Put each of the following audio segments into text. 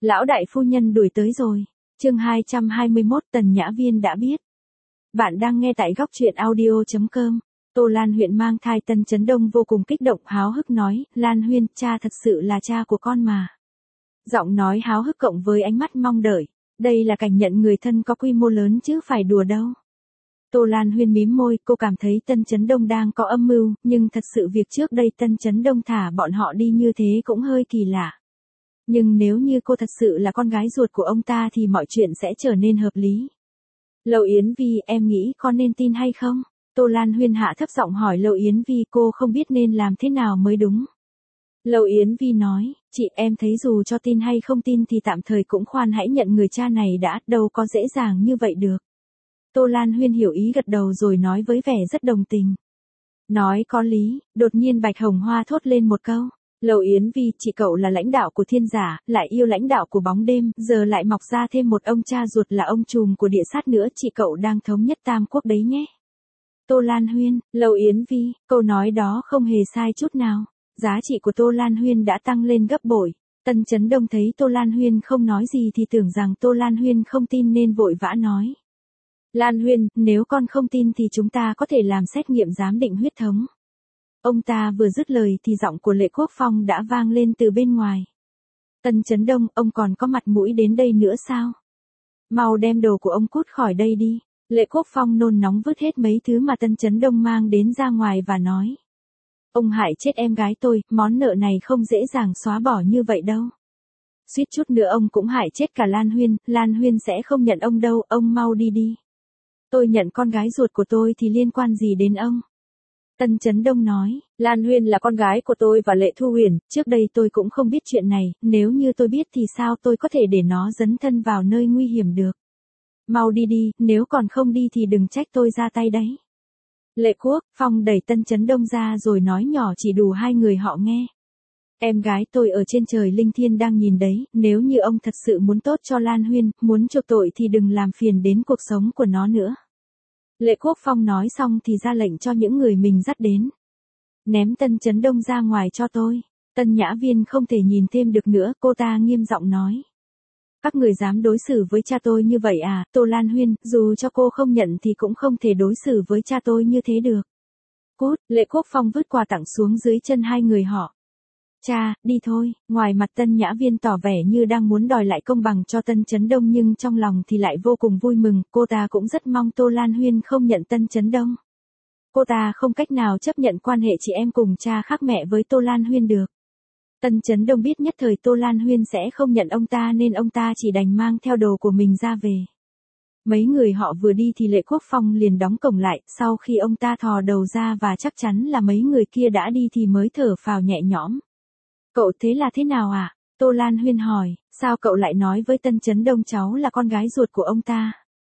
Lão đại phu nhân đuổi tới rồi. Chương 221 Tần Nhã Viên đã biết. Bạn đang nghe tại góc truyện audio.com. Tô Lan Huyên mang thai Tân Chấn Đông vô cùng kích động háo hức nói, Lan Huyên, cha thật sự là cha của con mà. Giọng nói háo hức cộng với ánh mắt mong đợi. Đây là cảnh nhận người thân có quy mô lớn chứ phải đùa đâu. Tô Lan Huyên mím môi, cô cảm thấy Tân Chấn Đông đang có âm mưu, nhưng thật sự việc trước đây Tân Chấn Đông thả bọn họ đi như thế cũng hơi kỳ lạ. Nhưng nếu như cô thật sự là con gái ruột của ông ta thì mọi chuyện sẽ trở nên hợp lý. Lầu Yến Vi, em nghĩ con nên tin hay không? Tô Lan Huyên hạ thấp giọng hỏi Lầu Yến Vi, cô không biết nên làm thế nào mới đúng. Lầu Yến Vi nói, chị em thấy dù cho tin hay không tin thì tạm thời cũng khoan hãy nhận người cha này đã, đâu có dễ dàng như vậy được. Tô Lan Huyên hiểu ý gật đầu rồi nói với vẻ rất đồng tình. Nói có lý, đột nhiên Bạch Hồng Hoa thốt lên một câu. Lầu Yến Vi, chị cậu là lãnh đạo của thiên giả, lại yêu lãnh đạo của bóng đêm, giờ lại mọc ra thêm một ông cha ruột là ông trùm của địa sát nữa, chị cậu đang thống nhất tam quốc đấy nhé. Tô Lan Huyên, Lầu Yến Vi, câu nói đó không hề sai chút nào. Giá trị của Tô Lan Huyên đã tăng lên gấp bội. Tân Chấn Đông thấy Tô Lan Huyên không nói gì thì tưởng rằng Tô Lan Huyên không tin nên vội vã nói. Lan Huyên, nếu con không tin thì chúng ta có thể làm xét nghiệm giám định huyết thống. Ông ta vừa dứt lời thì giọng của Lệ Quốc Phong đã vang lên từ bên ngoài. Tân Chấn Đông, ông còn có mặt mũi đến đây nữa sao? Mau đem đồ của ông cút khỏi đây đi. Lệ Quốc Phong nôn nóng vứt hết mấy thứ mà Tân Chấn Đông mang đến ra ngoài và nói. Ông hại chết em gái tôi, món nợ này không dễ dàng xóa bỏ như vậy đâu. Suýt chút nữa ông cũng hại chết cả Lan Huyên sẽ không nhận ông đâu, ông mau đi đi. Tôi nhận con gái ruột của tôi thì liên quan gì đến ông? Tân Chấn Đông nói, Lan Huyên là con gái của tôi và Lệ Thu Huyền, trước đây tôi cũng không biết chuyện này, nếu như tôi biết thì sao tôi có thể để nó dấn thân vào nơi nguy hiểm được. Mau đi đi, nếu còn không đi thì đừng trách tôi ra tay đấy. Lệ Quốc Phong đẩy Tân Chấn Đông ra rồi nói nhỏ chỉ đủ hai người họ nghe. Em gái tôi ở trên trời linh thiên đang nhìn đấy, nếu như ông thật sự muốn tốt cho Lan Huyên, muốn chuộc tội thì đừng làm phiền đến cuộc sống của nó nữa. Lệ Quốc Phong nói xong thì ra lệnh cho những người mình dắt đến. Ném Tân Chấn Đông ra ngoài cho tôi. Tân Nhã Viên không thể nhìn thêm được nữa, cô ta nghiêm giọng nói. Các người dám đối xử với cha tôi như vậy à, Tô Lan Huyên, dù cho cô không nhận thì cũng không thể đối xử với cha tôi như thế được. Cút, Lệ Quốc Phong vứt quà tặng xuống dưới chân hai người họ. Cha, đi thôi, ngoài mặt Tân Nhã Viên tỏ vẻ như đang muốn đòi lại công bằng cho Tân Chấn Đông nhưng trong lòng thì lại vô cùng vui mừng, cô ta cũng rất mong Tô Lan Huyên không nhận Tân Chấn Đông. Cô ta không cách nào chấp nhận quan hệ chị em cùng cha khác mẹ với Tô Lan Huyên được. Tân Chấn Đông biết nhất thời Tô Lan Huyên sẽ không nhận ông ta nên ông ta chỉ đành mang theo đồ của mình ra về. Mấy người họ vừa đi thì Lệ Quốc Phong liền đóng cổng lại, sau khi ông ta thò đầu ra và chắc chắn là mấy người kia đã đi thì mới thở phào nhẹ nhõm. Cậu thế là thế nào à? Tô Lan Huyên hỏi, sao cậu lại nói với Tân Chấn Đông cháu là con gái ruột của ông ta?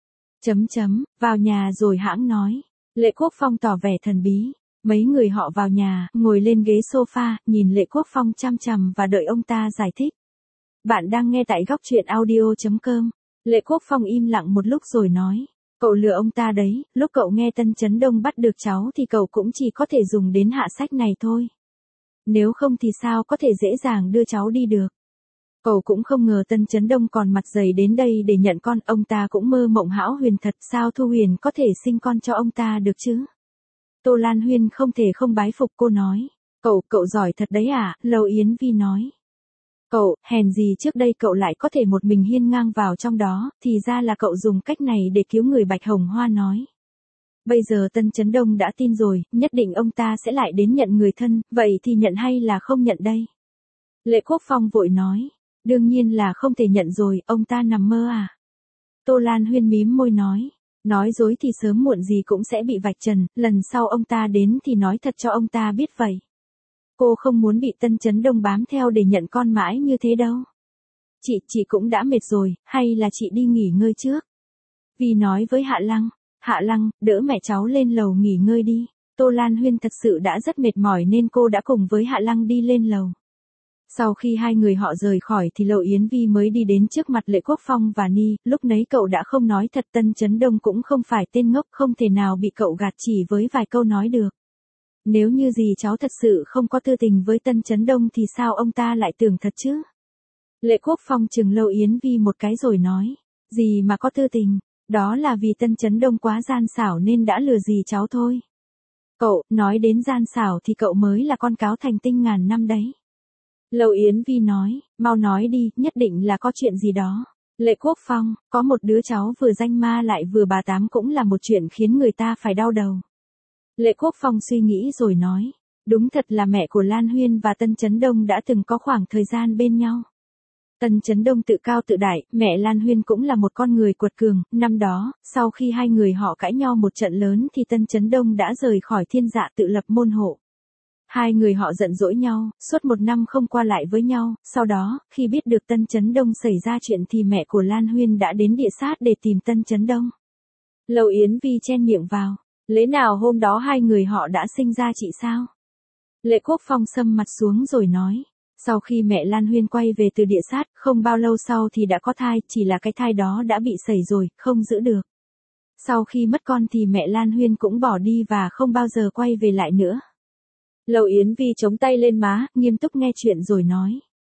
Vào nhà rồi hãng nói. Lệ Quốc Phong tỏ vẻ thần bí. Mấy người họ vào nhà, ngồi lên ghế sofa, nhìn Lệ Quốc Phong chăm chằm và đợi ông ta giải thích. Bạn đang nghe tại góc truyện audio.com. Lệ Quốc Phong im lặng một lúc rồi nói. Cậu lừa ông ta đấy, lúc cậu nghe Tân Chấn Đông bắt được cháu thì cậu cũng chỉ có thể dùng đến hạ sách này thôi. Nếu không thì sao có thể dễ dàng đưa cháu đi được. Cậu cũng không ngờ Tân Chấn Đông còn mặt dày đến đây để nhận con, ông ta cũng mơ mộng hão huyền thật, sao Thu Huyền có thể sinh con cho ông ta được chứ? Tô Lan Huyên không thể không bái phục, cô nói. Cậu giỏi thật đấy à, Lầu Yến Vi nói. Hèn gì trước đây cậu lại có thể một mình hiên ngang vào trong đó, thì ra là cậu dùng cách này để cứu người, Bạch Hồng Hoa nói. Bây giờ Tân Chấn Đông đã tin rồi, nhất định ông ta sẽ lại đến nhận người thân, vậy thì nhận hay là không nhận đây? Lệ Quốc Phong vội nói, đương nhiên là không thể nhận rồi, ông ta nằm mơ à? Tô Lan Huyên mím môi nói dối thì sớm muộn gì cũng sẽ bị vạch trần, lần sau ông ta đến thì nói thật cho ông ta biết vậy. Cô không muốn bị Tân Chấn Đông bám theo để nhận con mãi như thế đâu. Chị cũng đã mệt rồi, hay là chị đi nghỉ ngơi trước? Vi nói với Hạ Lăng, đỡ mẹ cháu lên lầu nghỉ ngơi đi. Tô Lan Huyên thật sự đã rất mệt mỏi nên cô đã cùng với Hạ Lăng đi lên lầu. Sau khi hai người họ rời khỏi thì Lầu Yến Vi mới đi đến trước mặt Lệ Quốc Phong và Ni, lúc nấy cậu đã không nói thật, Tân Chấn Đông cũng không phải tên ngốc, không thể nào bị cậu gạt chỉ với vài câu nói được. Nếu như gì cháu thật sự không có tư tình với Tân Chấn Đông thì sao ông ta lại tưởng thật chứ? Lệ Quốc Phong chừng Lâu Yến Vi một cái rồi nói, gì mà có tư tình, đó là vì Tân Chấn Đông quá gian xảo nên đã lừa dì cháu thôi. Cậu, nói đến gian xảo thì cậu mới là con cáo thành tinh ngàn năm đấy. Lâu Yến Vi nói, mau nói đi, nhất định là có chuyện gì đó. Lệ Quốc Phong, có một đứa cháu vừa danh ma lại vừa bà tám cũng là một chuyện khiến người ta phải đau đầu. Lệ Quốc Phong suy nghĩ rồi nói, đúng thật là mẹ của Lan Huyên và Tân Chấn Đông đã từng có khoảng thời gian bên nhau. Tân Chấn Đông tự cao tự đại, mẹ Lan Huyên cũng là một con người cuột cường, năm đó, sau khi hai người họ cãi nhau một trận lớn thì Tân Chấn Đông đã rời khỏi Thiên Dạ tự lập môn hộ. Hai người họ giận dỗi nhau, suốt một năm không qua lại với nhau, sau đó, khi biết được Tân Chấn Đông xảy ra chuyện thì mẹ của Lan Huyên đã đến địa sát để tìm Tân Chấn Đông. Lâu Yến Vi chen miệng vào, lẽ nào hôm đó hai người họ đã sinh ra chị sao? Lệ Quốc Phong sầm mặt xuống rồi nói, sau khi mẹ Lan Huyên quay về từ địa sát, không bao lâu sau thì đã có thai, chỉ là cái thai đó đã bị sẩy rồi, không giữ được. Sau khi mất con thì mẹ Lan Huyên cũng bỏ đi và không bao giờ quay về lại nữa. Lâu Yến Vi chống tay lên má, nghiêm túc nghe chuyện rồi nói.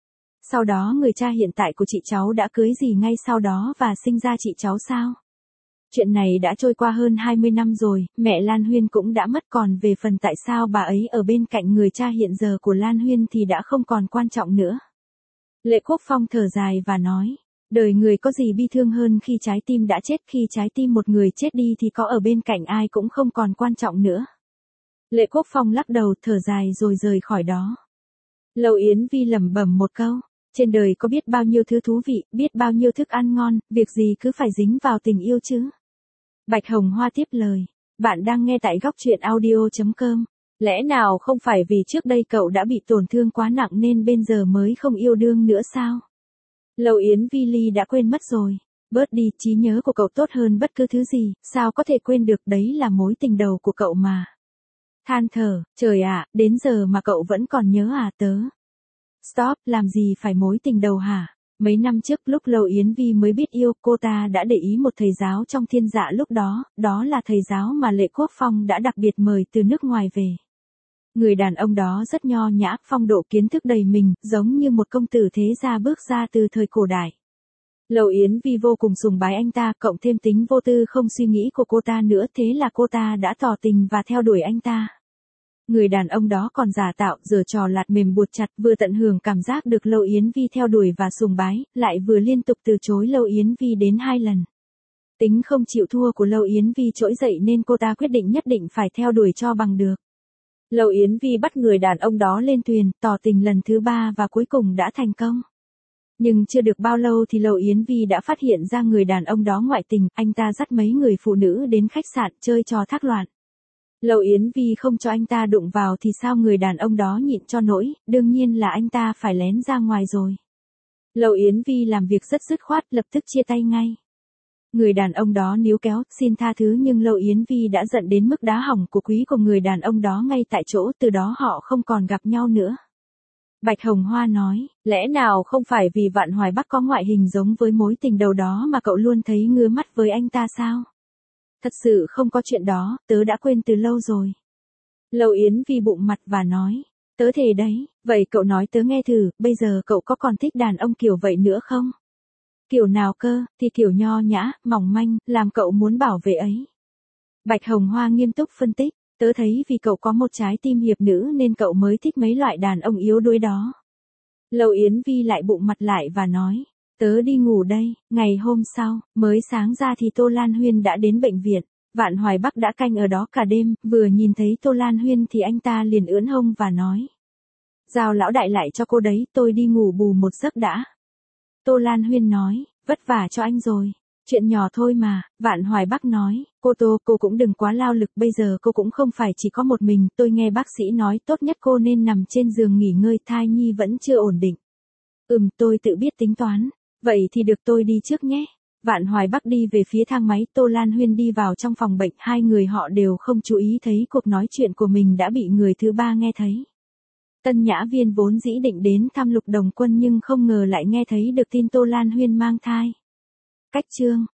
Sau đó người cha hiện tại của chị cháu đã cưới dì ngay sau đó và sinh ra chị cháu sao? Chuyện này đã trôi qua hơn 20 năm rồi, mẹ Lan Huyên cũng đã mất, còn về phần tại sao bà ấy ở bên cạnh người cha hiện giờ của Lan Huyên thì đã không còn quan trọng nữa. Lệ Quốc Phong thở dài và nói, đời người có gì bi thương hơn khi trái tim đã chết, khi trái tim một người chết đi thì có ở bên cạnh ai cũng không còn quan trọng nữa. Lệ Quốc Phong lắc đầu thở dài rồi rời khỏi đó. Lâu Yến Vi lẩm bẩm một câu, trên đời có biết bao nhiêu thứ thú vị, biết bao nhiêu thức ăn ngon, việc gì cứ phải dính vào tình yêu chứ. Bạch Hồng Hoa tiếp lời, bạn đang nghe tại góc truyện audio.com. Lẽ nào không phải vì trước đây cậu đã bị tổn thương quá nặng nên bây giờ mới không yêu đương nữa sao? Lâu Yến Vi Ly đã quên mất rồi. Bớt đi, trí nhớ của cậu tốt hơn bất cứ thứ gì, sao có thể quên được, đấy là mối tình đầu của cậu mà. Than thở, trời ạ, đến giờ mà cậu vẫn còn nhớ à tớ. Stop, làm gì phải mối tình đầu hả? Mấy năm trước lúc Lâu Yến Vi mới biết yêu, cô ta đã để ý một thầy giáo trong Thiên Dạ lúc đó, đó là thầy giáo mà Lệ Quốc Phong đã đặc biệt mời từ nước ngoài về. Người đàn ông đó rất nho nhã, phong độ kiến thức đầy mình, giống như một công tử thế gia bước ra từ thời cổ đại. Lâu Yến Vi vô cùng sùng bái anh ta, cộng thêm tính vô tư không suy nghĩ của cô ta nữa, thế là cô ta đã tỏ tình và theo đuổi anh ta. Người đàn ông đó còn giả tạo, giở trò lạt mềm buộc chặt, vừa tận hưởng cảm giác được Lâu Yến Vi theo đuổi và sùng bái, lại vừa liên tục từ chối Lâu Yến Vi đến 2 lần. Tính không chịu thua của Lâu Yến Vi trỗi dậy nên cô ta quyết định nhất định phải theo đuổi cho bằng được. Lâu Yến Vi bắt người đàn ông đó lên thuyền, tỏ tình lần thứ 3 và cuối cùng đã thành công. Nhưng chưa được bao lâu thì Lâu Yến Vi đã phát hiện ra người đàn ông đó ngoại tình, anh ta dắt mấy người phụ nữ đến khách sạn chơi trò thác loạn. Lâu Yến Vi không cho anh ta đụng vào thì sao người đàn ông đó nhịn cho nổi, đương nhiên là anh ta phải lén ra ngoài rồi. Lâu Yến Vi làm việc rất dứt khoát, lập tức chia tay ngay. Người đàn ông đó níu kéo, xin tha thứ nhưng Lâu Yến Vi đã giận đến mức đá hỏng của quý của người đàn ông đó ngay tại chỗ, từ đó họ không còn gặp nhau nữa. Bạch Hồng Hoa nói, lẽ nào không phải vì Vạn Hoài Bắc có ngoại hình giống với mối tình đầu đó mà cậu luôn thấy ngứa mắt với anh ta sao? Thật sự không có chuyện đó, tớ đã quên từ lâu rồi. Lâu Yến Vi bụng mặt và nói, tớ thề đấy, vậy cậu nói tớ nghe thử, bây giờ cậu có còn thích đàn ông kiểu vậy nữa không? Kiểu nào cơ, thì kiểu nho nhã, mỏng manh, làm cậu muốn bảo vệ ấy. Bạch Hồng Hoa nghiêm túc phân tích, tớ thấy vì cậu có một trái tim hiệp nữ nên cậu mới thích mấy loại đàn ông yếu đuối đó. Lâu Yến Vi lại bụng mặt lại và nói, tớ đi ngủ đây. Ngày hôm sau, mới sáng ra thì Tô Lan Huyên đã đến bệnh viện. Vạn Hoài Bắc đã canh ở đó cả đêm, vừa nhìn thấy Tô Lan Huyên thì anh ta liền ưỡn hông và nói, giao lão đại lại cho cô đấy, tôi đi ngủ bù một giấc đã. Tô Lan Huyên nói, vất vả cho anh rồi. Chuyện nhỏ thôi mà. Vạn Hoài Bắc nói, cô cũng đừng quá lao lực, bây giờ cô cũng không phải chỉ có một mình, tôi nghe bác sĩ nói tốt nhất cô nên nằm trên giường nghỉ ngơi, thai nhi vẫn chưa ổn định. Tôi tự biết tính toán. Vậy thì được, tôi đi trước nhé. Vạn Hoài Bắc đi về phía thang máy, Tô Lan Huyên đi vào trong phòng bệnh, hai người họ đều không chú ý thấy cuộc nói chuyện của mình đã bị người thứ ba nghe thấy. Tân Nhã Viên vốn dĩ định đến thăm Lục Đồng Quân nhưng không ngờ lại nghe thấy được tin Tô Lan Huyên mang thai. Cách chương